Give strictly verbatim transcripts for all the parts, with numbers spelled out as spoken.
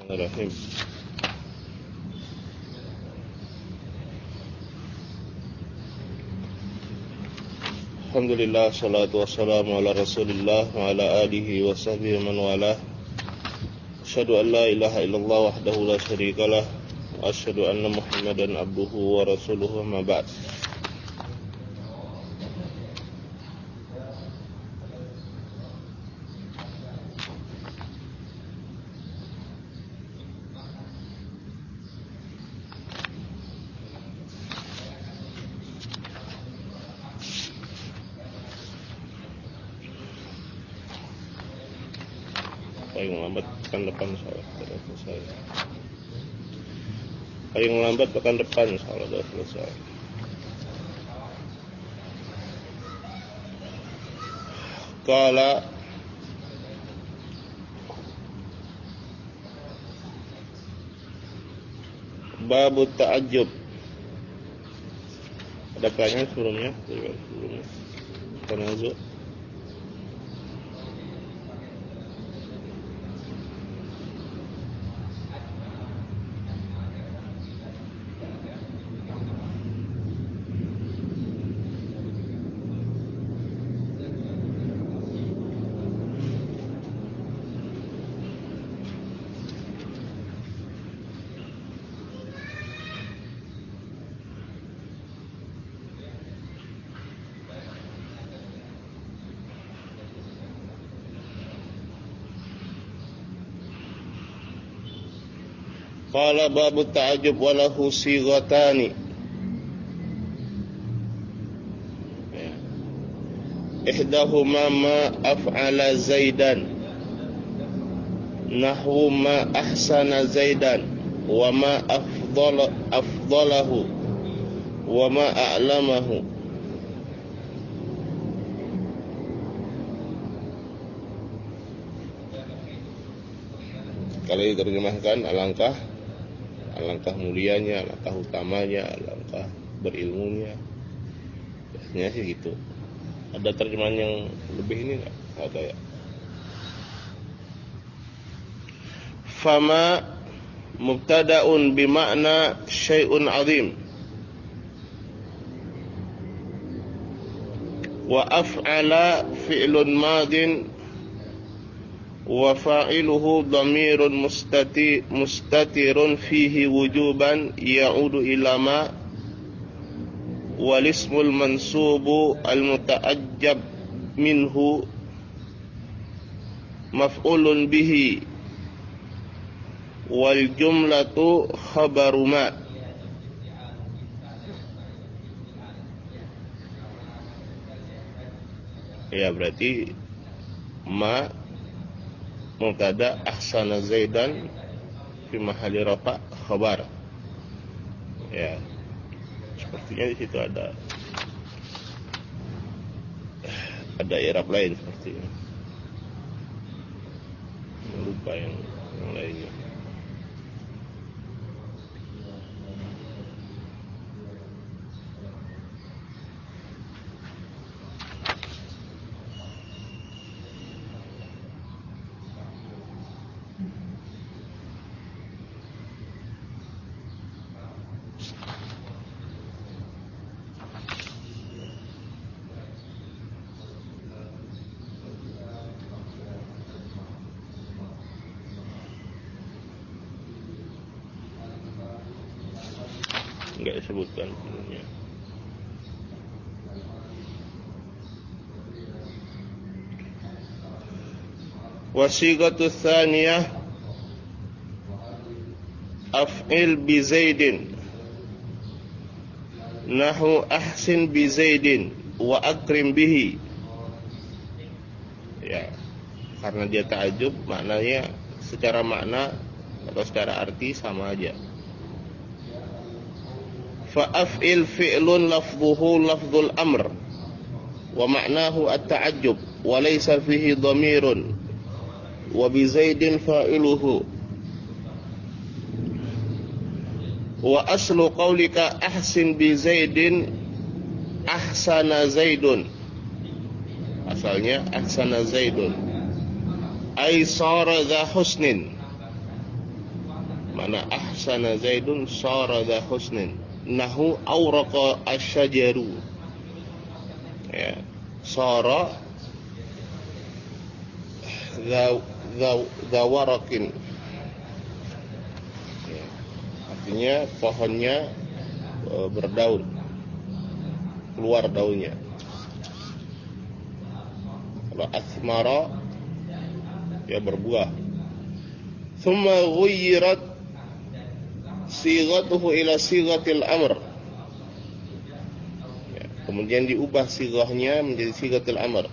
Bismillahirrahmanirrahim. Alhamdulillah, salatu wassalamu ala rasulillah wa ala alihi wa sahbihi man walah. Asyhadu an la ilaha illallah wahdahu la syarikalah wa asyhadu anna Muhammadan abduhu wa rasuluhu, amma ba'd. Paling lambat pekan depan insyaallah sudah selesai. Paling lambat pekan depan insyaallah sudah selesai. Qala babu ta'ajjub. Ada pertanyaan sebelumnya? Sebelumnya. Tanazu. Qala babu ta'ajjub wa lahu sighatani. Ihdahuma ma af'ala Zaidan nahwu ma ahsana Zaidan wa ma afdala afdalahu wa ma a'lamahu. Kalau diterjemahkan, alangkah alangkah mulianya, alangkah utamanya, alangkah berilmunya. Biasanya sih gitu. Ada terjemahan yang lebih ini enggak? Ada ya. Fama mubtada'un bima'na syai'un 'azim. Wa af'ala fi'lun madin wa fa'iluhu dhamirun mustati mustatirun fihi wujuban ya'udu ila ma wal ismul mansubu al muta'ajjab minhu maf'ulun bihi wal jumlatu khabaru ma. Ya, berarti ma mubtada ahsana Zaidan fi mahalli rafa khabar. Ya, sepertinya di situ ada ada i'rab lain sepertinya. Lupa yang, yang lainnya. Enggak disebutkan sebenarnya. Wasighatu tsaniyah af'il bi Zaidin nahu ahsin bi Zaidin wa akrim bihi. Ya, karena dia ta'ajub, maknanya secara makna atau secara arti sama aja. Fa'af'il fi'lun lafzuhu lafzul amr wa ma'nahu at-ta'ajjub wa laysa fihi dhamirun wa bi Zaidin fa'iluhu wa aslu qawlika ahsin bi Zaidin ahsana Zaidun. Asalnya ahsana Zaidun ay sara dha husnin Mana ahsana Zaidun sara dha husnin. Nahu awraqa asyajaru. Ya, sara dha dha dha warakin. Ya, artinya pohonnya e, berdaun, keluar daunnya. Kalau asmara ya berbuah. Thumma ghuyyirat sighatuhu ila sighatil amr. Ya, kemudian diubah sighahnya menjadi sighatil amr.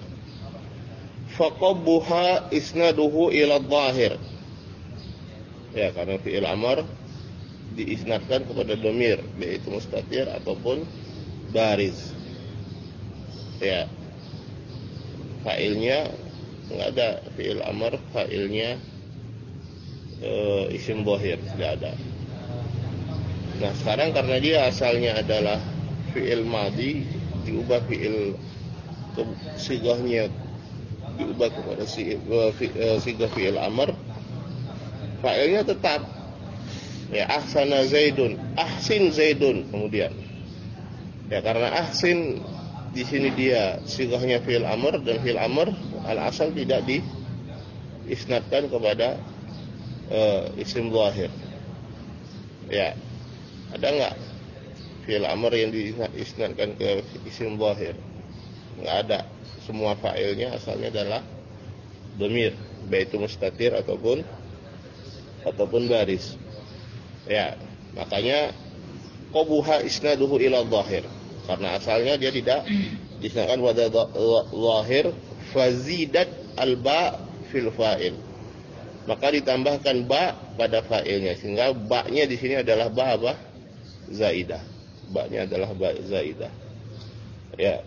Faqabbuha isnaduhu ila dhahir. Ya, karena fi'il amr diisnadkan kepada dhamir, yaitu mustatir ataupun bariz. Ya, fa'ilnya enggak ada fi'il amr, fa'ilnya e, isim dhahir, tidak ada. Nah, sekarang karena dia asalnya adalah fi'il madhi, diubah fi'il ke, sigahnya diubah kepada sigah fi'il amr, fa'ilnya tetap ya ahsana Zaidun, ahsin Zaidun. Kemudian ya karena ahsin di sini dia sigahnya fi'il amr, dan fi'il amr al asal tidak diisnadkan kepada uh, isim zahir. Ya, ada enggak fi'il amr yang diisnadkan ke isim zahir? Enggak ada. Semua fa'ilnya asalnya adalah dhamir, baik itu mustatir ataupun ataupun baris. Ya, makanya qabuha isnaduhu ila zahir, karena asalnya dia tidak disangkan pada zahir. Fazidat al-ba fil fa'il, maka ditambahkan ba pada fa'ilnya, sehingga ba-nya di sini adalah ba apa? Zaidah. Ba-nya adalah ba zaidah. Ya.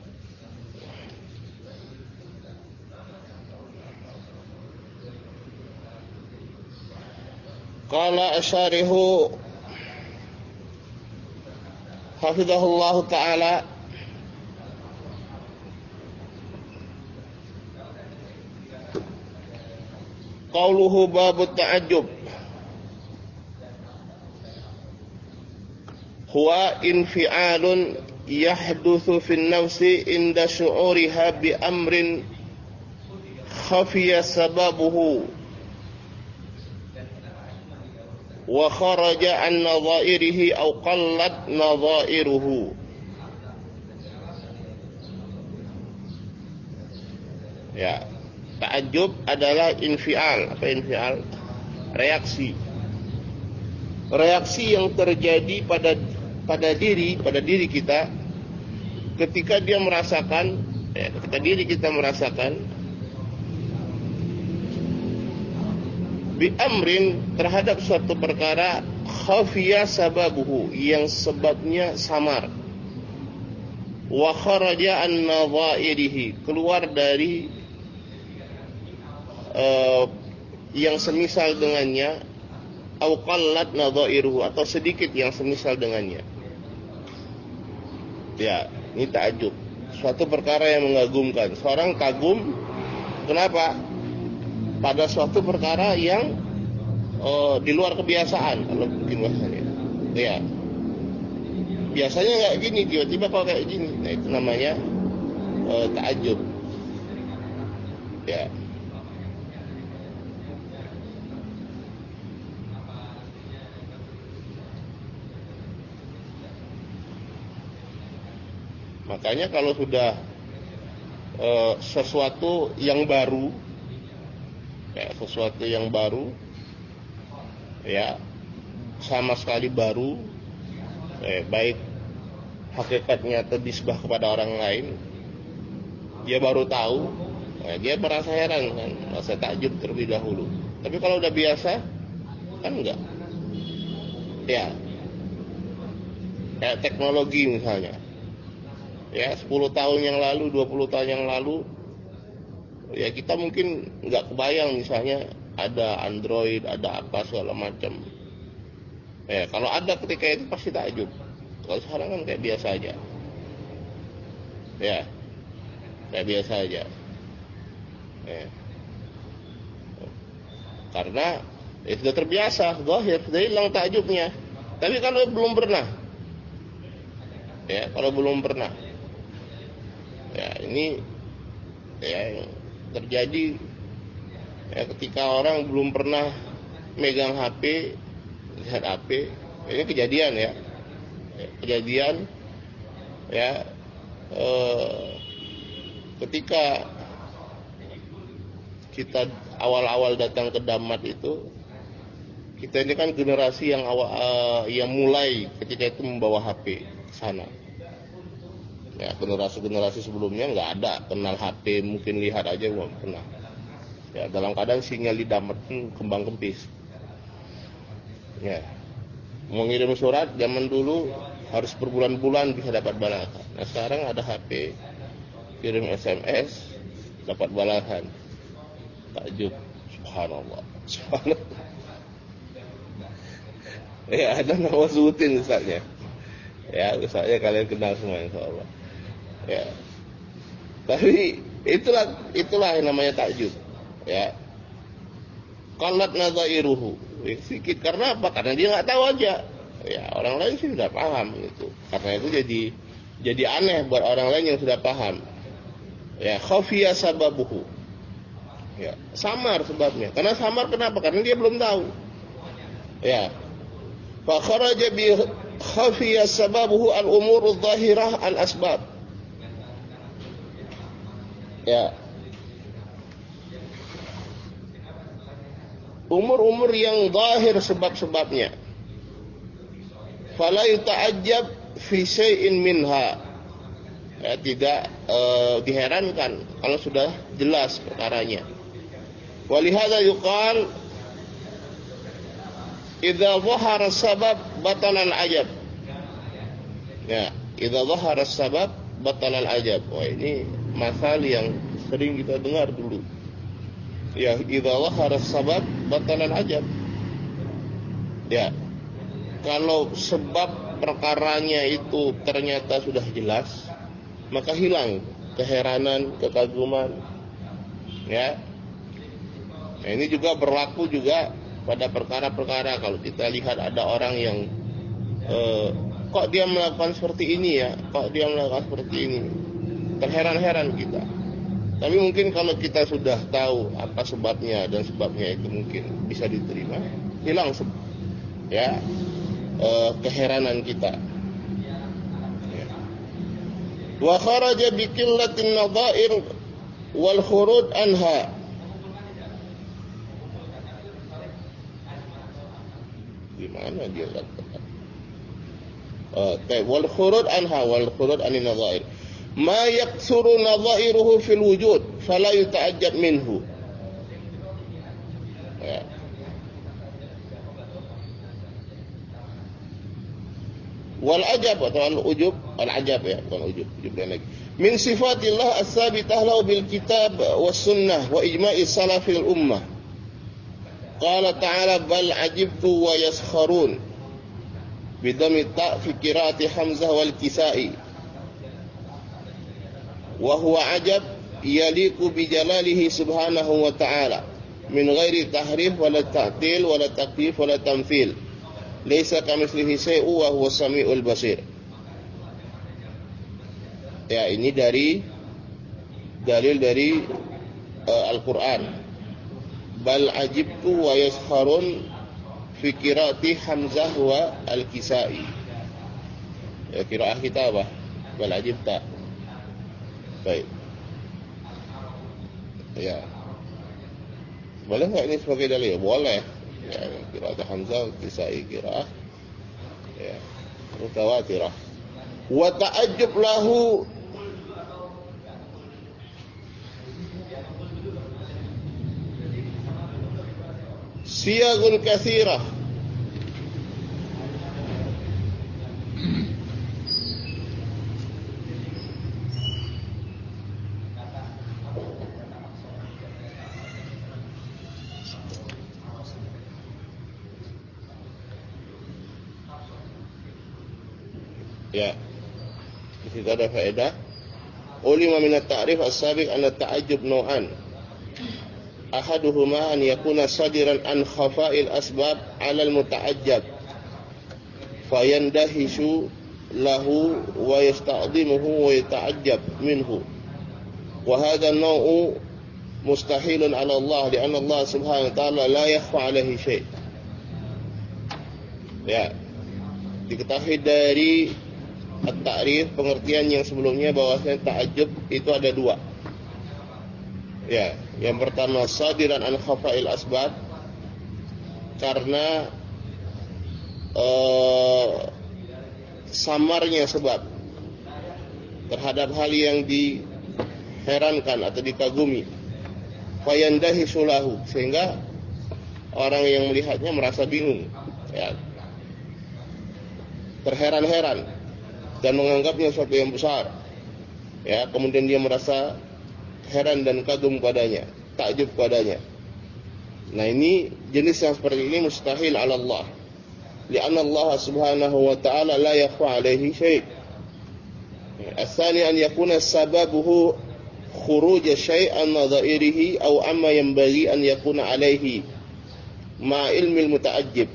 Qala asyarihu hafizahullahu ta'ala, qauluhu babut ta'ajjub huwa infi'alun yahduthu fin nafsi inda syu'uriha bi amrin khafiya sababuhu wa kharaja an nadha'irihi aw qallat nadha'iruhu. Ya, ta'ajjub adalah infial. Apa infial? Reaksi. Reaksi yang terjadi pada pada diri, pada diri kita ketika dia merasakan, ya, ketika diri kita merasakan bi amrin, terhadap suatu perkara khafiya sababuhu, yang sebabnya samar, wa kharaja an nadha'irihi, keluar dari uh, yang semisal dengannya, au qallat nadha'iruhu, atau sedikit yang semisal dengannya. Ya, ini ta'ajub, suatu perkara yang mengagumkan. Seorang kagum, kenapa? Pada suatu perkara yang uh, di luar kebiasaan, kalau mungkin bahasanya. Ya, biasanya nggak gini, tiba-tiba kok kayak gini. Nah, itu namanya uh, ta'ajub. Ya. Makanya kalau sudah uh, sesuatu yang baru, ya, sesuatu yang baru, ya, sama sekali baru, eh, baik hakikatnya atau disbah kepada orang lain, dia baru tahu, nah, dia merasa heran, kan, merasa takjub terlebih dahulu. Tapi kalau udah biasa, kan enggak. Ya, kayak teknologi misalnya, ya, sepuluh tahun yang lalu, dua puluh tahun yang lalu, ya kita mungkin nggak kebayang misalnya ada Android, ada apa segala macam. Ya, kalau ada ketika itu pasti takjub. Kalau sekarang kan kayak biasa aja. Ya, kayak biasa aja. Ya. Karena Ya, sudah terbiasa, zahir, sudah hilang takjubnya. Tapi kalau belum pernah, ya kalau belum pernah, ya ini ya yang terjadi ya ketika orang belum pernah megang H P, lihat H P, ini kejadian ya, ya kejadian ya eh, ketika kita awal-awal datang ke Damat itu. Kita ini kan generasi yang awal, uh, yang mulai ketika itu membawa H P ke sana. Ya, generasi-generasi sebelumnya nggak ada kenal H P, mungkin lihat aja belum pernah. Ya, dalam keadaan sinyal di Damat pun kembang kempis. Ya, mau ngirim surat zaman dulu harus berbulan-bulan bisa dapat balasan. Nah sekarang ada H P, kirim S M S dapat balasan. Takjub, subhanallah, subhanallah. Ya ada nama Zutin misalnya. Ya misalnya kalian kenal semua insyaallah. Ya. Tapi itulah itulah yang namanya takjub. Ya. Qalat nazairuhu. Sedikit karena apa? Karena dia nggak tahu aja. Ya orang lain sih sudah paham gitu. Karena itu jadi jadi aneh buat orang lain yang sudah paham. Ya khafiya sababuhu. Ya samar sebabnya. Karena samar kenapa? Karena dia belum tahu. Ya. Fa kharaja bi khafiya sababuhu al-umur adh-dhahirah al-asbab. Ya. Umur-umur yang zahir sebab-sebabnya. Fala yuta'ajjab fi syai'in minha. Ya, tidak e, diherankan kalau sudah jelas perkaranya. Walihada yuqal idza dhahara sabab batala al-ajab. Ya, idza dhahara sabab batala al-ajab. Wah, ini masal yang sering kita dengar dulu. Ya, idza dhahara sabab batala al-ajab. Ya. Kalau sebab perkaranya itu ternyata sudah jelas, maka hilang keheranan, kekaguman. Ya. Nah, ini juga berlaku juga pada perkara-perkara kalau kita lihat ada orang yang eh, kok dia melakukan seperti ini ya, kok dia melakukan seperti ini, terheran-heran kita. Tapi mungkin kalau kita sudah tahu apa sebabnya dan sebabnya itu mungkin bisa diterima, hilang ya eh, keheranan kita. Wa kharaja bi qillatin nadha'ir wal khurud anha. Gimana dia katakan? Uh, wal khurud anha wal khurud anin nadha'ir. Ma yaksuru nadha'iruhu fil wujud fala yuta'ajjab minhu. Ya. Wal ajab atau al ujub, al ajab ya, bukan ujub, ujub lagi. Min sifatillah as-sabitah lahu bil kitab was sunnah wa ijma'i salafil ummah. Qala ta'ala bal ajibtu wa yaskharun bidami ta' fi qiraati Hamzah wal Kisai wa huwa ajab yaliqu bi jalalihi subhanahu wa ta'ala min ghairi tahrif wala ta'til wala takyif wala tamthil laysa kamitslihi syai'un wa huwa samiul basir. Ya, ini dari dalil dari uh, Al-Qur'an. Bal ajibtu wa yaskharun fi qiraati Hamzah wa Al-Kisai. Ya, qiraah kita apa? Bal ajibta. Baik. Ya. Boleh enggak ini sebagai dalil? Boleh. Ya, qiraat Hamzah Al-Kisai qiraah ya mutawatirah. Wa ta'ajjub lahu siyagun katsirah. Ya, di situ ada faedah. Ulima min at-ta'rif as-sabiq anna at-ta'ajjub naw'an. ahaduhuma an yakuna sadiran an khafa'il asbab 'ala al-muta'ajjab fayandahishu lahu wa yasta'dhimuhu wa yata'ajjab minhu wa hadha an-naw'u mustahilun 'ala Allah li'anna Allah subhanahu wa ta'ala la yakhfa 'alaihi syai'. Ya, diketahui dari at-ta'rif pengertian yang sebelumnya bahwasanya ta'ajjub itu ada dua. Ya, yang pertama sadiran an khafa'il asbab, karena uh, samarnya sebab terhadap hal yang diherankan atau dikagumi, fayandahi sulahu, sehingga orang yang melihatnya merasa bingung, ya, terheran-heran dan menganggapnya sesuatu yang besar, ya, kemudian dia merasa heran dan kagum padanya, takjub padanya. Nah, ini jenis yang seperti ini mustahil 'ala Allah. Li'anna Allah subhanahu wa ta'ala la yakhfa 'alaihi syai'. As-tsani an yakuna sababuhu khuruj syai'an nadha'irihi aw amma yanbaghi an yakuna 'alaihi ma ilmi al-muta'ajjib.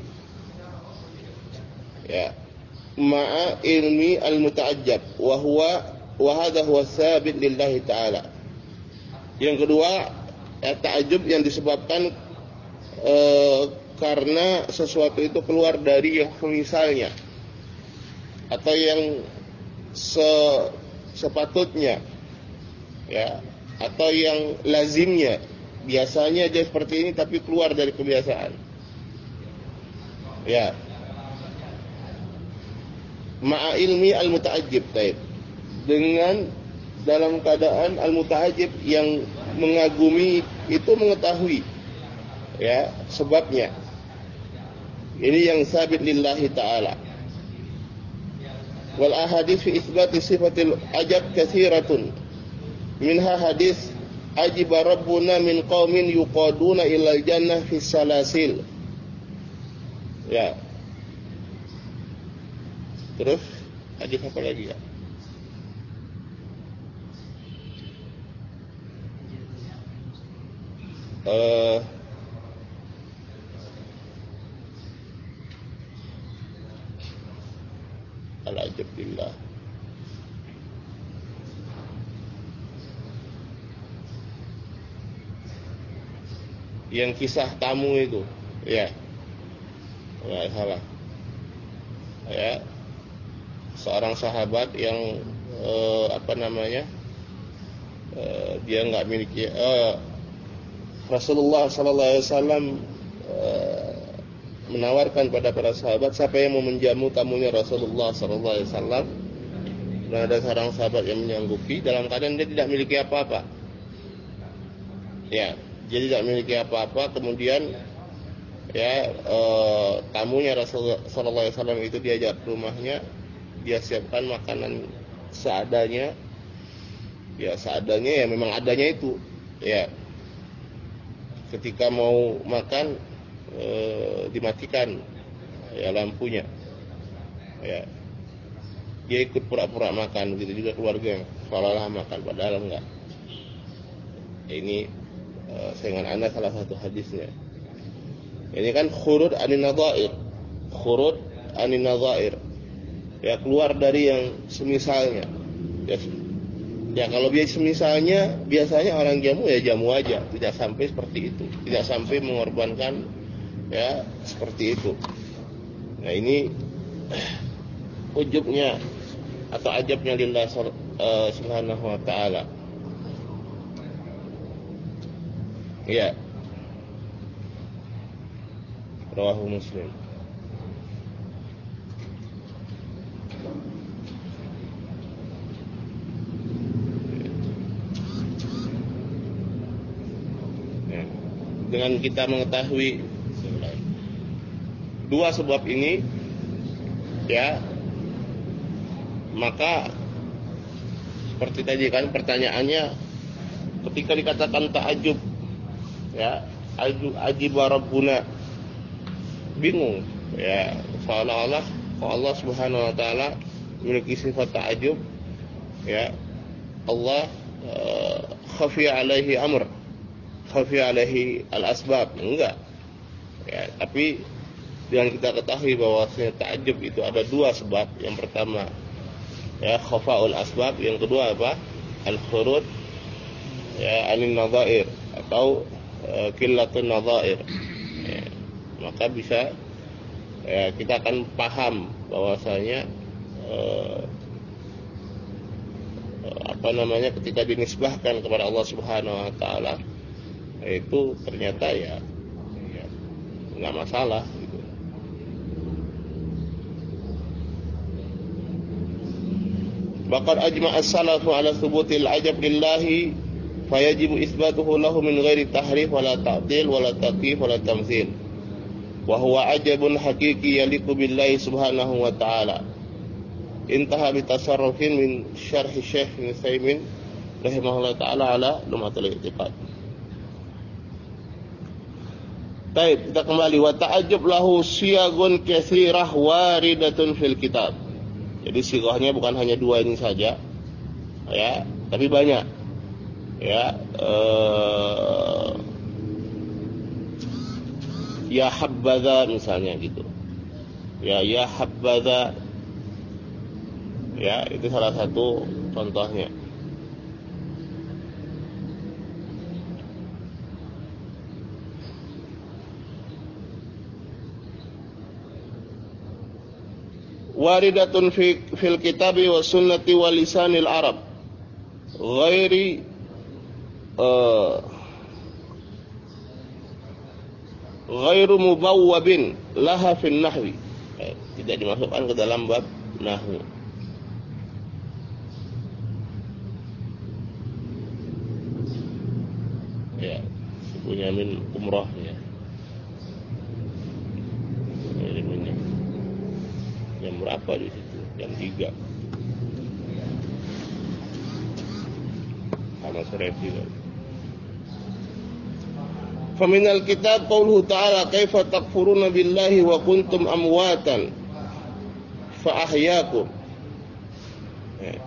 Ya, ma'a ilmi al-muta'ajjab wa huwa wa hadha huwa tsabit lillahi ta'ala. Yang kedua, ya, ta'ajjub yang disebabkan e, karena sesuatu itu keluar dari yang semisalnya atau yang se, sepatutnya, ya, atau yang lazimnya. Biasanya dia seperti ini tapi keluar dari kebiasaan. Ya. Ma'a ilmi al-muta'ajjib, taib. Dengan dalam keadaan al-muta'ajjib yang mengagumi itu mengetahui, ya, sebabnya. Ini yang sabit lillahi ta'ala. Wal ahadits fi itsbati sifatil ajab katsiratun. Minha hadis ajiba rabbuna min qaumin yuqaduna ilal jannah fi salasil. Ya. Terus hadis apa lagi, ya? Uh, Al-ajab billah. Yang kisah tamu itu, ya, nggak salah, ya, seorang sahabat yang eh, apa namanya, eh, dia nggak miliki. Eh, Rasulullah Sallallahu Alaihi Wasallam uh, menawarkan pada para sahabat, siapa yang mau menjamu tamunya Rasulullah Sallallahu Alaihi Wasallam. Dan ada seorang sahabat yang menyanggupi dalam keadaan dia tidak memiliki apa-apa. Ya, dia tidak memiliki apa-apa. Kemudian, ya, uh, tamunya Rasulullah Sallallahu Alaihi Wasallam itu diajak ke rumahnya, dia siapkan makanan seadanya. Ya, seadanya, ya, memang adanya itu. Ya. Ketika mau makan, e, dimatikan, ya, lampunya, ya, dia ikut pura-pura makan. Begitu juga keluarga, seolah-olah makan padahal enggak. Ini e, sayangan Anda salah satu hadisnya. Ini kan khurud anin nadhair, khurud anin nadhair, ya, keluar dari yang semisalnya. Ya, Ya, kalau biasa misalnya biasanya orang jamu ya jamu aja, tidak sampai seperti itu, tidak sampai mengorbankan, ya, seperti itu. Nah, ini ujubnya atau ajabnya lillah uh, subhanahu wa ta'ala. Ya, rawahu Muslim. Dengan kita mengetahui dua sebab ini, ya, maka seperti tadi kan pertanyaannya, ketika dikatakan ta'ajub, ya, ajiba rabbuna, bingung, ya, seolah-olah Allah Subhanahu wa taala memiliki sifat ta'ajub, ya, Allah uh, khafiya alaihi amr, khafi alaihi al-asbab, enggak. Ya, tapi dengan kita ketahui bahwasanya ta'ajjub itu ada dua sebab. Yang pertama ya khafaul asbab, yang kedua apa? Al-khurud ya anin nadhair atau uh, qillatun nadhair. Ya, maka bisa ya, kita akan paham bahwasanya uh, apa namanya ketika dinisbahkan kepada Allah Subhanahu wa taala itu ternyata ya ya enggak masalah gitu. Baqad ajma'a as-salafu ala thubutil ajab lillahi fayajibu itsbatuhu lahu min ghairi tahrif wala ta'dil wala taqif wala tamthil wa huwa ajabun haqiqi yaliqu billahi subhanahu wa ta'ala. Intaha bitasarrufin min syarh Syekh Ibnu Utsaimin rahimahullah ta'ala ala Lum'atul I'tiqad. Baik, kita kembali. Wa ta'ajjub lahu siyagun katsirah waridatun fil kitab. Jadi sighahnya bukan hanya dua ini saja, ya, tapi banyak, ya. Uh, ya habbaza misalnya gitu, ya ya habbaza, ya itu salah satu contohnya. Waridatun fi fil kitabi wa sunnati wa lisanil arab ghairi uh, ghairu mubawwabin laha fin nahwi, eh, tidak dimasukkan ke dalam bab nahwu. Ya, punya min umrah ya. Jam berapa di situ? Jam tiga. Sama sore juga. Faminal kitab qauluhu ta'ala kaifa takfuruna billahi wa kuntum amwatan fa ahyaakum. Ya.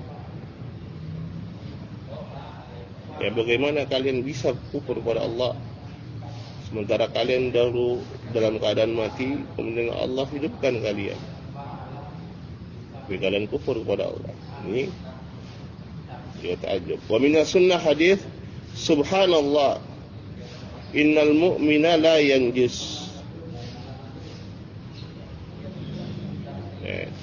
ya bagaimana kalian bisa kufur kepada Allah sementara kalian dahulu dalam keadaan mati, kemudian Allah hidupkan kalian. Tapi kalian kufur kepada Allah. Ini ya ta'ajjub. Wa min sunnah hadis subhanallah innal mu'mina la yanjus. Ya.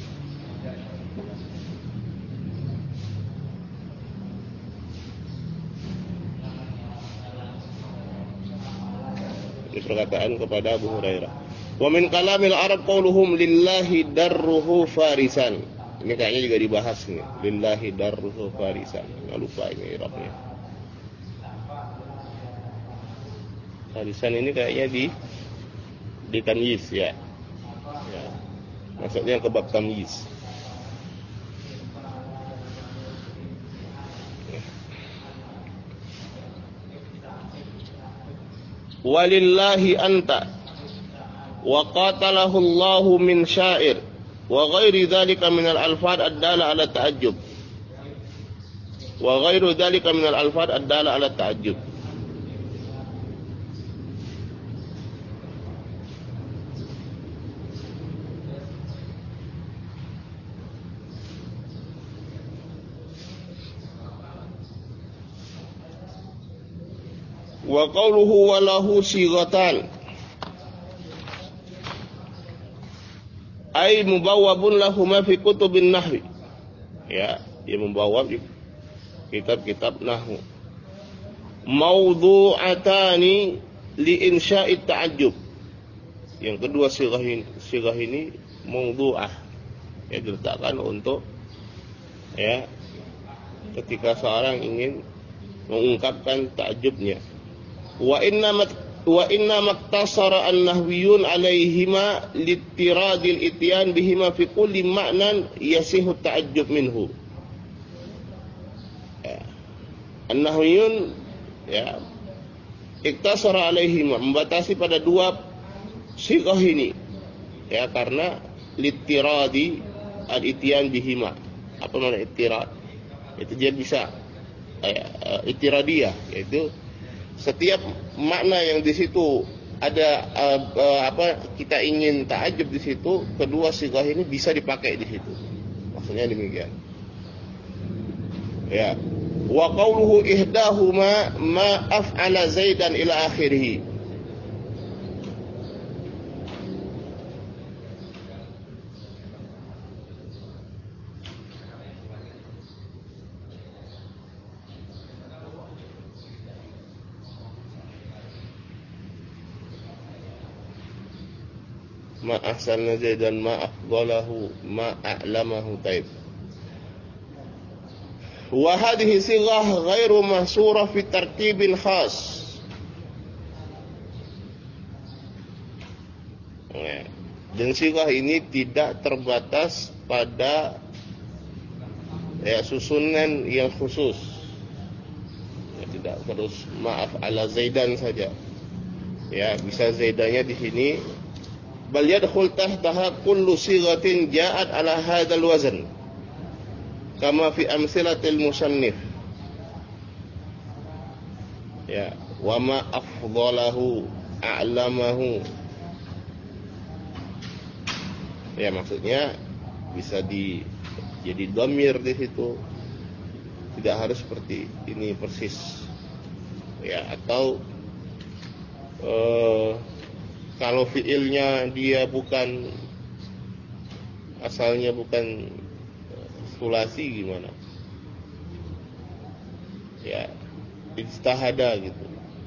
Ini perkataan kepada Abu Hurairah. Wa min kalamil Arab qauluhum lillahi darruhu farisan. Ini kayaknya juga dibahas nih. Lillahi darruhu farisan. Nggak lupa ini Arabnya. Farisan ini kayaknya di di tamyiz ya. Ya. Maksudnya ke bab tamyiz. Walillahi anta wa qatalahu Allahu min syair wa ghairi dzalika min al-alfaz ad-dala ala ta'ajjub wa ghairu dzalika min al-alfaz ad-dala ala ta'ajjub. Wa qawluhu wa lahu sighatan ay mubawwabun lahuma fi kutubin nahwi. Ya, dia membawa di kitab-kitab nahwu. Mawdu'atani li insya'i ta'ajjub. Yang kedua sighah ini, sighah ini mawdu'ah. Ya, diletakkan untuk ya ketika seorang ingin mengungkapkan ta'ajjubnya. Wa inna mat, wa inna maktasara an-nahwiyun alaihima litiradil ityan bihima fi kulli ma'nan yasihu ta'ajjub minhu. Ya. An-nahwiyun ya iktasara alaihima, membatasi pada dua sighah ini. Ya, karena litiradi al-ityan bihima. Apa makna itirad? Itu dia bisa ya, itiradiyah, yaitu setiap makna yang di situ ada uh, uh, apa kita ingin ta'ajub di situ, kedua sighah ini bisa dipakai di situ. Maksudnya demikian. Ya. Wa qawluhu ihdahuma ma af'ala Zaidan ila akhirih. Ma ahsana Zaidan ma afdalahu ma a'lamahu. Taib. Wa hadhihi sighah ghairu mahsura fi tartibin khas. Dan sighah ini tidak terbatas pada ya susunan yang khusus. Ya, tidak terus maaf ala Zaidan saja. Ya, bisa Zaidannya di sini. Bal yadkhul tahtaha kullu sighatin ja'at ala hadzal wazn kama fi amsilatil musannif. Ya, wa ma afdalahu a'lamahu. Ya, maksudnya bisa di jadi dhamir di situ. Tidak harus seperti ini persis. Ya, atau eh kalau fiilnya dia bukan asalnya bukan sulasi gimana? Ya, ijtihada gitu.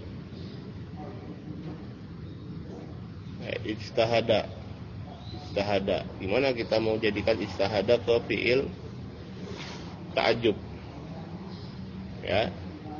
Ya, ijtihada. Ijtihada. Gimana kita mau jadikan ijtihada ke fiil ta'ajub? Ya.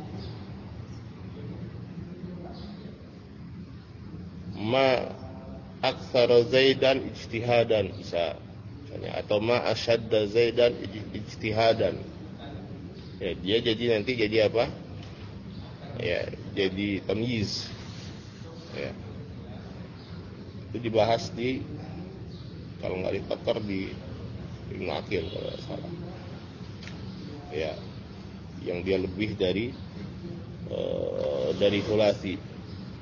Ma aktsara Zaidan ijtihadan bisa misalnya, atau ma asyadda Zaidan ijtihadan. Ya, dia jadi nanti jadi apa? Ya, jadi tamyiz. Ya. Itu dibahas di kalau nggak di Qatar di Ibnu Aqil kalau nggak salah. Ya, yang dia lebih dari uh, dari sulasi.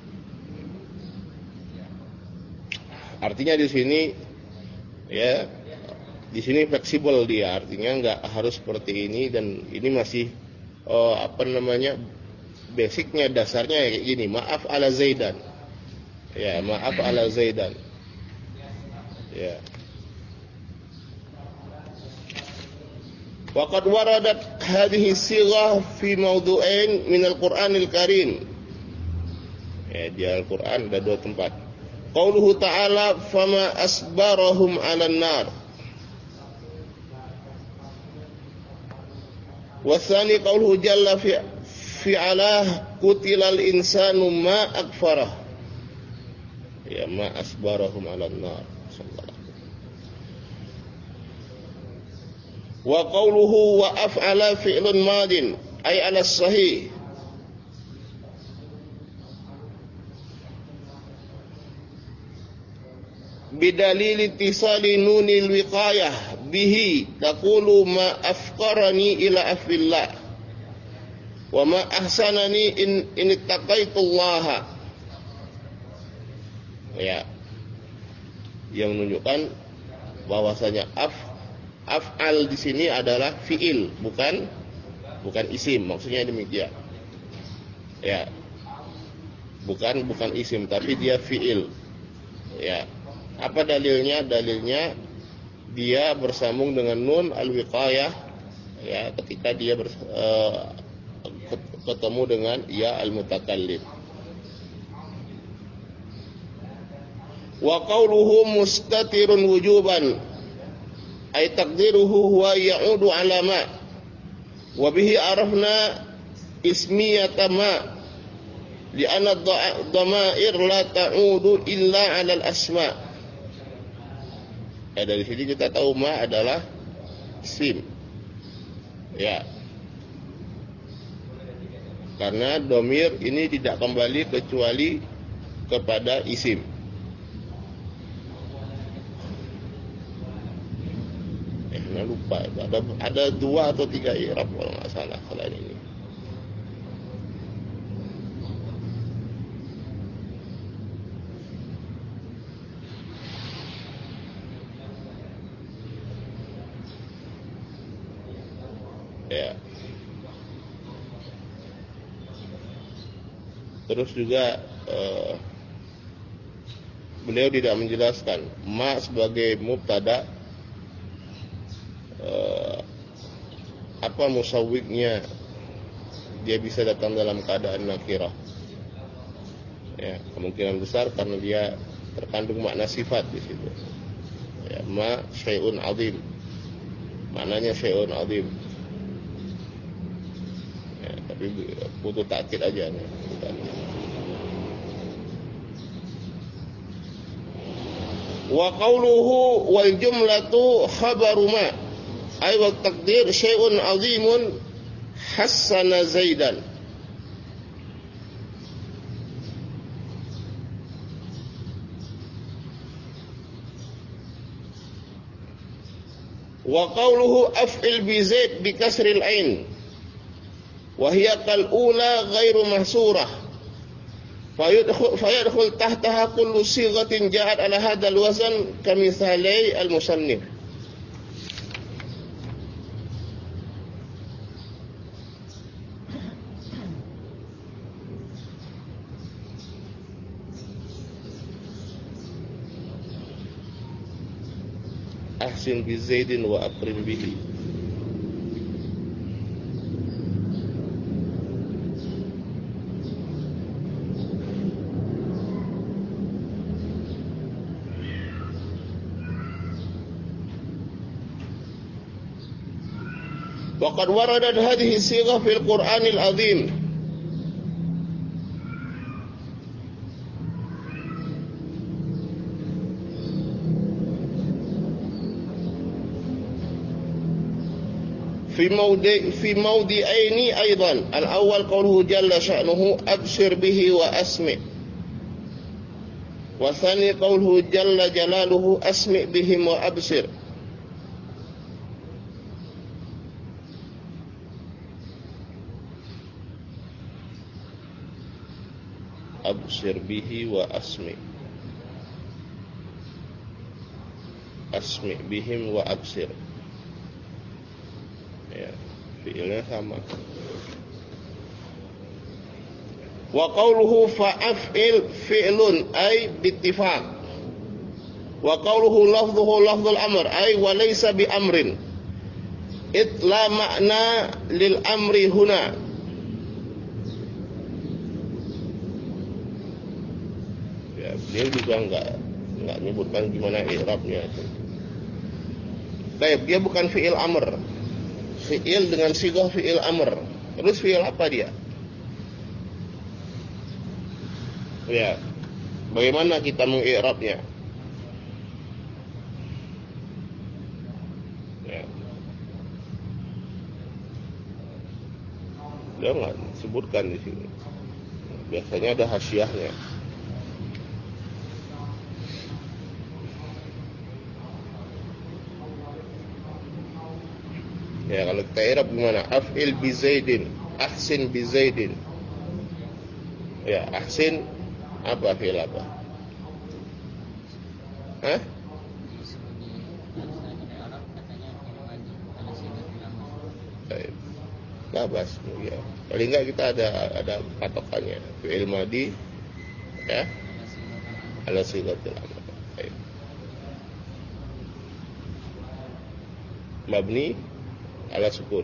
Artinya di sini ya di sini fleksibel dia, artinya nggak harus seperti ini, dan ini masih oh, apa namanya basicnya dasarnya kayak gini. Maaf ala Zaidan. Ya, maaf ala Zaidan. Ya. Waqad waradat hadhihi sighah fi mawdu'ain min al-Qur'anil Karim. Ya, di Al-Qur'an ada dua tempat. Qauluhu ta'ala fama asbarahum 'alan nar. Wa tsani qauluhu jalla fi fi'alah qutilal insanu ma akfarah. Ya, ma asbarahum 'alan nar. Wa qauluhu wa af'ala fi'lun madin ay 'ala sahih. Bidalil ittisali nunil wiqayah bihi taqulu ma afqarani ila afillah wa ma ahsanani in in ittaqaitullaha. Ya, yang menunjukkan bahwasanya af af'al di sini adalah fiil, bukan bukan isim. Maksudnya demikian. Ya, bukan bukan isim tapi dia fiil. Ya. Apa dalilnya? Dalilnya dia bersambung dengan nun al-wiqayah ya ketika dia bers, uh, ketemu dengan ya al-mutakallim. Wa qawluhu mustatirun wujuban ay taqdiruhu huwa ya'udu ala ma wa bihi arafna ismiyata ma li'anna ad-dhamair la ta'udu illa 'ala al-asma'. Ya, dari sini kita tahu ma adalah sim. Ya. Karena domir ini tidak kembali kecuali kepada isim. Eh, nah lupa. Ada ada dua atau tiga i'rab kalau nggak salah selain ini. Ya. Terus juga uh, beliau tidak menjelaskan ma sebagai mubtada, uh, apa musawwignya, dia bisa datang dalam keadaan nakirah. Ya, kemungkinan besar karena dia terkandung makna sifat di situ. Ya, ma syai'un azim, maknanya syai'un azim. Ya, tapi butuh takkid aja nih. Wa qawluhu wal jumlatu khabaru ma, ay wa taqdir syai'un azimun hassana zaidan. Wa qawluhu af'il bi zaid bi kasril ain wa hiya kal ula ghairu mahsurah fayadkhul fayadkhul tahtaha kullu sighatin ja'at ala hadzal wazn kamithalai al musannif. Ahsin bi zaidin wa akrim bihi. Waqad waradat hadhihi sighah fil Qur'anil azim في موضع في موضعين أيضا. الأول قوله جل شأنه أبصر به وأسمع، والثاني قوله جل جلاله أسمع بهم وأبصر. أبصر به وأسمع، أسمع بهم وأبصر. Ya, fi'ilnya sama. Wa qawluhu fa'af'il fi'lun ay bittifaq. Wa qawluhu lafdhuhu lafdhul amr ay wa laysa bi amrin. Itla makna lil amri huna. Ya, beliau juga enggak enggak menyebutkan gimana i'rabnya. Baik, dia bukan fi'il amr. Fi'il dengan sighah fi'il amr. Terus fi'il apa dia? Ya, bagaimana kita mengi'rabnya? Ya, dia nggak sebutkan di sini. Biasanya ada hasyiahnya. Ya, kalau kita i'rab gimana? Af'il bi zaidin, ahsin bi zaidin. Ya, ahsin apa fi'il apa? Hah? Baik. Labas, ya. Paling enggak kita ada ada patokannya. Fi'il madi, ya. Ala sighatil amr. Baik. Mabni ala sukun.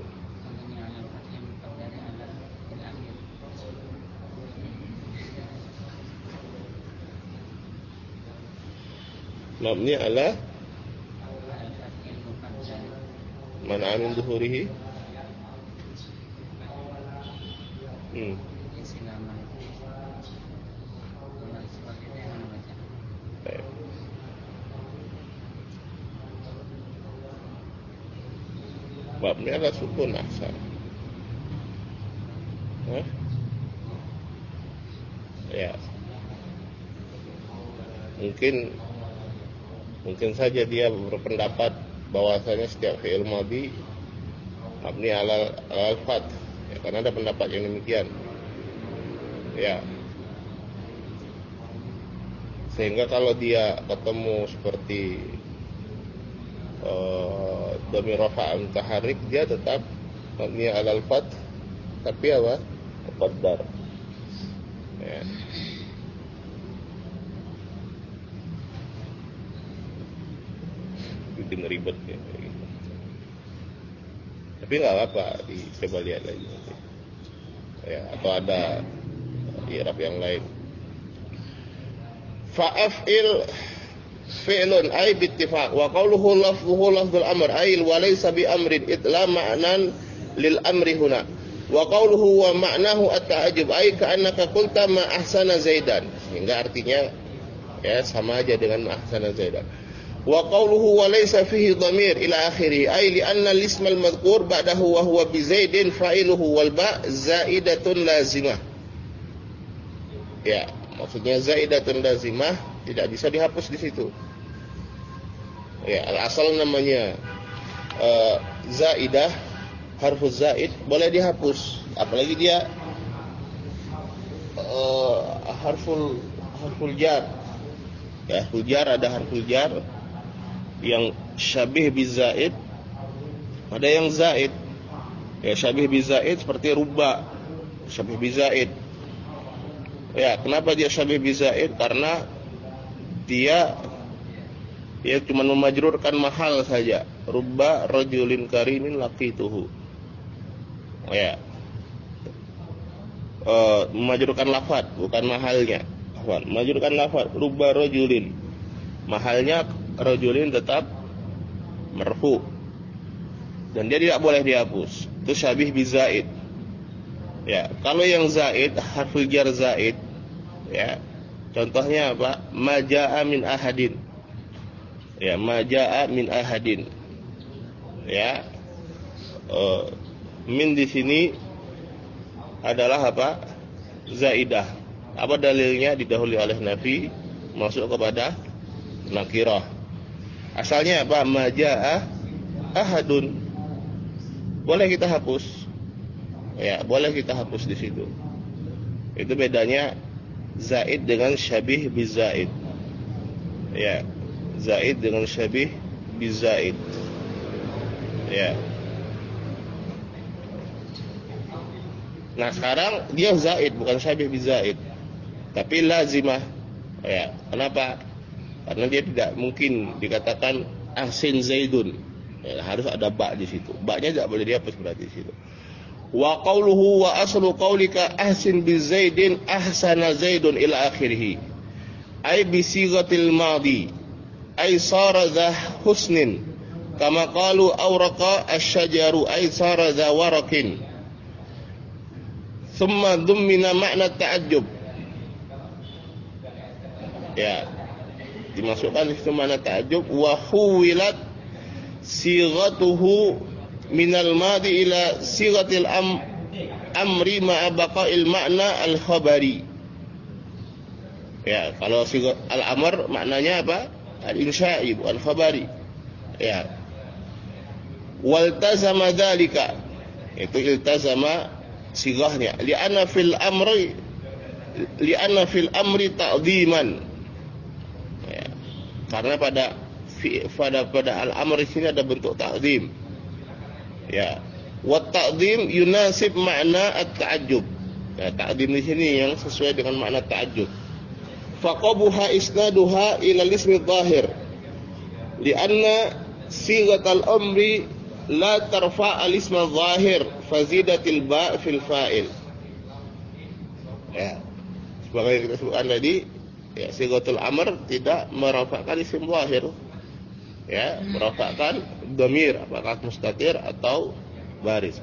Mabni ala mana amin duhurihi. Hmm. Baik. Mabni ala sukun ahsan. Hah? Ya. Mungkin Mungkin saja dia berpendapat bahwasanya setiap fi'il madhi mabni ala al-fath, ya, karena ada pendapat yang demikian. Ya. Sehingga kalau dia ketemu seperti uh, dhamir rafa' mutaharrik, dia tetap mabni alal fath tapi apa? Muqaddar. Ya. Bikin ribet ya. Tapi nggak apa-apa, coba lihat lagi. Ya, atau ada i'rab yang lain. Fa'af'il fi'lun ay bittifaq wa qawluhu lafzuhu lafzul amr ay wa laysa bi amrin itla ma'nan lil amri huna wa qawluhu wa ma'nahu at-ta'ajjub ay ka'annaka qulta ma ahsana zaidan, sehingga artinya ya sama aja dengan ma ahsana zaidan. Wa qawluhu wa laysa fihi dhamir ila akhirih ay li anna al-ism al-madhkur ba'dahu wa huwa bi zaidin fa'iluhu wal ba' zaidatun lazimah. Ya, maksudnya zaidatun lazimah tidak bisa dihapus di situ. Ya, al-asal namanya uh, zaidah, harfuz zaid boleh dihapus, apalagi dia uh, harful harful jar. Ya, harful jar, ada harful jar yang syabih bizaid, ada yang zaid. Ya, syabih bizaid seperti ruba, syabih bizaid. Ya, kenapa dia syabih bizaid? Karena dia ya cuma memajrurkan mahal saja. Ruba rajulin karimin laqituhu. Ya. E, memajrurkan lafaz, bukan mahalnya. Memajrurkan lafaz, ruba rajulin. Mahalnya rajulin tetap marfu. Dan dia tidak boleh dihapus. Itu syabih bizaid. Ya, kalau yang zaid, harful jar zaid, ya. Contohnya apa? Majaa min ahadin. Ya, majaa min ahadin. Ya. Uh, min di sini adalah apa? Zaidah. Apa dalilnya? Didahului oleh nafi, masuk kepada nakirah. Asalnya apa? Majaa ahadun. Boleh kita hapus. Ya, boleh kita hapus di situ. Itu bedanya zaid dengan syabih bizaid. Ya, zaid dengan syabih bizaid. Ya. Nah, sekarang dia zaid bukan syabih bizaid, tapi lazimah. Ya, kenapa? Karena dia tidak mungkin dikatakan ahsin zaidun. Ya, harus ada ba di situ. Ba-nya tidak boleh dihapus berarti di situ. Wa qawluhu wa aslu qawlika ahsin bi zaidin ahsana zaidun ila akhirih ay bi sighatil madi ay sara dha husnin kama qalu awraqa asy-syajaru ay sara dha waraqin thumma dhummina ma'na ta'ajjub. Ya, dimasukkan di situ makna ta'ajjub. Wa huwilat sighatuhu minal madi ila sighatil am, amri ma'a baqa'il makna al-khabari. Ya, kalau sighat al-amr maknanya apa? Al-insya'i bukan khabari. Ya. Waltazama dzalika. Itu iltazama sighahnya. Li'anna fil amri li'anna fil amri ta'dhiman. Ya. Karena pada pada pada al-amr di sini ada bentuk ta'dhim. Ya, wa ta'dhim yunasib makna at-ta'ajjub. Ya, ta'dhim di sini yang sesuai dengan makna ta'ajjub. Faqabuha isnaduha ila al-ismi adh-dhahir. Lianna sighatal amri la tarfa al-isma adh-dhahir fazidatil ba' fil fa'il. Ya. Sebagai kita sebutkan tadi, ya, sighatul amr tidak merafa'kan isim dhahir. Ya, merafa'kan dhamir, apakah mustatir atau baris.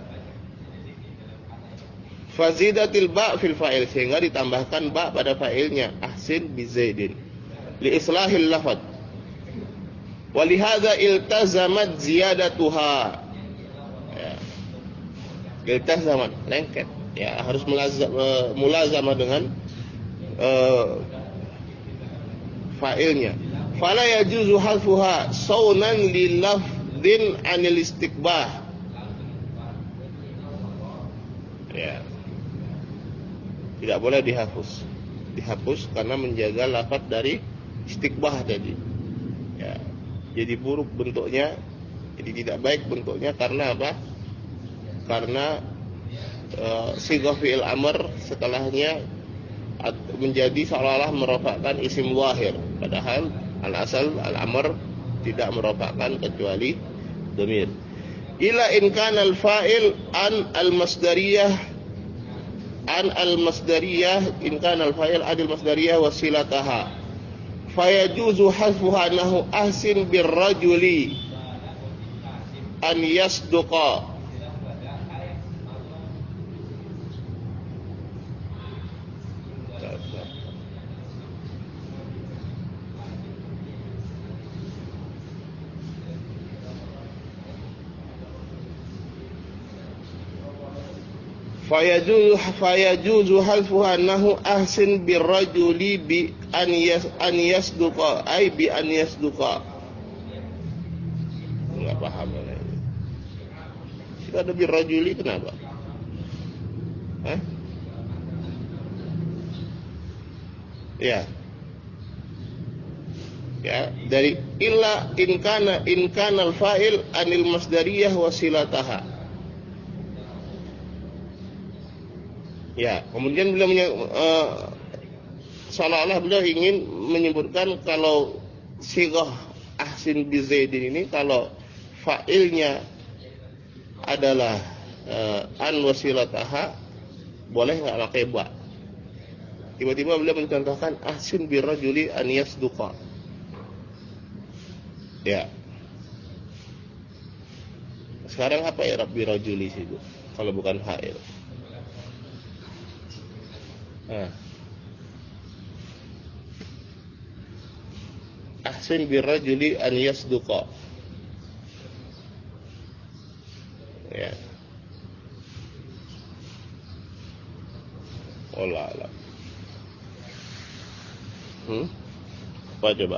Fazidatil ba' fil fa'il, sehingga ditambahkan ba' pada fa'ilnya, ahsin bi zaidin li islahil lafaz. Wa lihadza iltazamat ziyadatuha. Ya. Iltazamat, lengket. Ya, harus mulazamah dengan uh, fa'ilnya. Fala yajuzu halfuha saunan lilafdin anil istiqbah. Ya. Tidak boleh dihapus. Dihapus karena menjaga lafaz dari istiqbah tadi. Ya. Jadi buruk bentuknya, jadi tidak baik bentuknya karena apa? karena uh, sighah fi'il amr setelahnya menjadi seolah-olah merofakkan isim zahir, padahal al-asal al-amr tidak merofakkan kecuali dhamir. Ila in kana al-fa'il an al-masdariyah an al-masdariyah in kana al-fa'il an al-masdariyah wasilataha fayajuzu hasbuha annahu ahsin birrajuli an yasduqa. Fayajuzu fayajuzu halfuha annahu ahsin birrajuli bi an yas an yasduqa ay bi an yasduqa. Enggak paham ini. Sudah ada birrajuli kenapa? Hah? Ya. Ya, dari illa in kana in kana al-fa'il anil masdariyah wasilataha. Ya, kemudian beliau uh, seolah-olah beliau ingin menyebutkan kalau sighah ahsin bi zaidin ini kalau fa'ilnya adalah uh, an wasilataha, boleh enggak pakai ba. Tiba-tiba beliau mencontohkan ahsin bi rajuli an yasduqa. Ya. Sekarang apa ya rabbi rajuli situ kalau bukan fa'il? Ah. Ahsin birrajuli an yasduqa. Ya. Wallah alam. Hmm? Apa coba?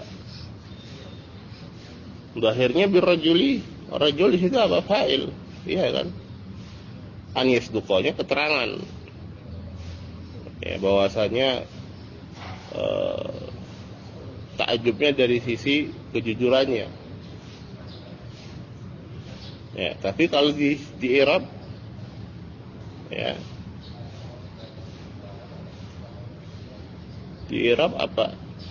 Akhirnya birrajuli, rajul di situ apa fa'il? Iya kan? An yasduqanya keterangan. Ya, bahwasanya uh, takjubnya dari sisi kejujurannya. Ya, tapi kalau di di i'rab ya. Di i'rab apa?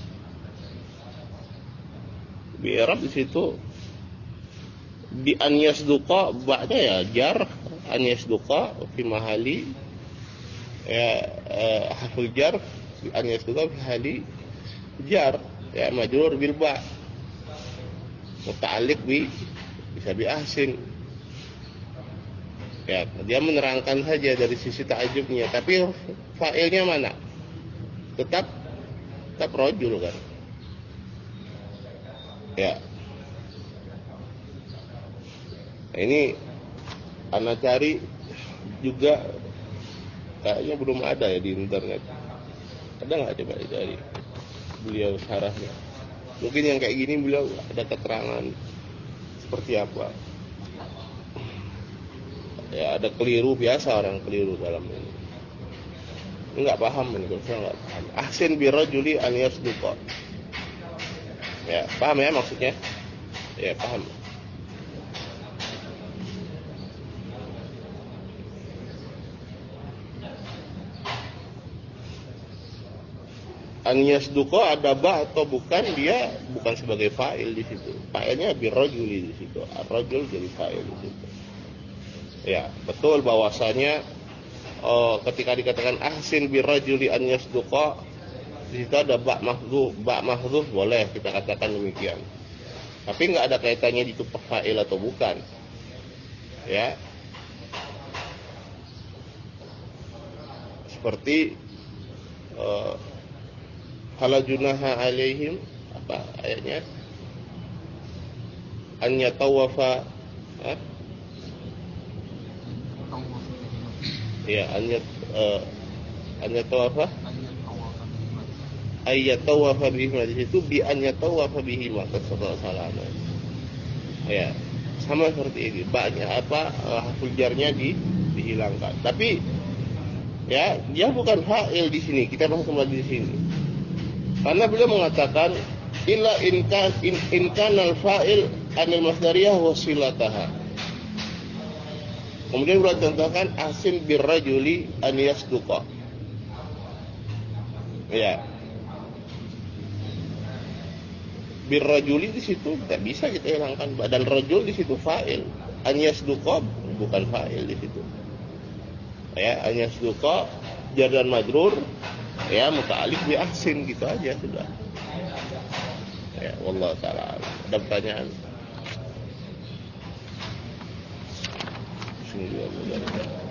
Di i'rab di situ bi an yasduqa ba'da ya jar an yasduqa fi mahali ya uh, harful jar an yasduqa fi hali jar ya majrur bil ba muta'alliq bi bisa bi ahsin ya, dia menerangkan saja dari sisi ta'ajubnya, tapi fa'ilnya mana? Tetap tetap rajul kan ya. Nah, ini anak cari juga kayaknya belum ada ya di internet. Ada nggak coba dicari beliau syarahnya? Mungkin yang kayak gini beliau ada keterangan seperti apa? Ya ada keliru biasa orang keliru dalam ini. Enggak paham ini, saya enggak paham. Ahsin bi rajuli an yasduqa. Ya paham ya maksudnya? Ya paham. An yasduqa ada ba atau bukan, dia bukan sebagai fa'il di situ. Fa'ilnya birrajuli di situ. Ar-rajul jadi fa'il di situ. Ya, betul bahwasanya oh, ketika dikatakan ahsin birrajuli an yasduqa di situ ada ba mahdzuf, ba mahdzuf boleh kita katakan demikian. Tapi enggak ada kaitannya itu fa'il atau bukan. Ya. Seperti uh, fala junaha alaihim apa ayatnya an yatawafa eh? ya an yat uh, an yatawafa ay yatawafa bihim di situ bi an yatawafa bihim sallallahu alaihi ya sama seperti ini banyak apa uh, harful jarnya di dihilangkan, tapi ya dia bukan fa'il di sini, kita bahas kembali di sini. Karena beliau mengatakan illa in kan in, in kanal fa'il anil masdariyah wasilataha. Kemudian beliau contohkan ahsin birrajuli an yasduqa. Ya. Birrajuli di situ tidak bisa kita hilangkan badal rajul, di situ fa'il. An yasduqa bukan fa'il di situ. Ya, an yasduqa jar dan majrur, ya muta'alliq bi ahsin, gitu aja sudah. Ya, wallahu taala. Ada pertanyaan? Bismillahirrahmanirrahim.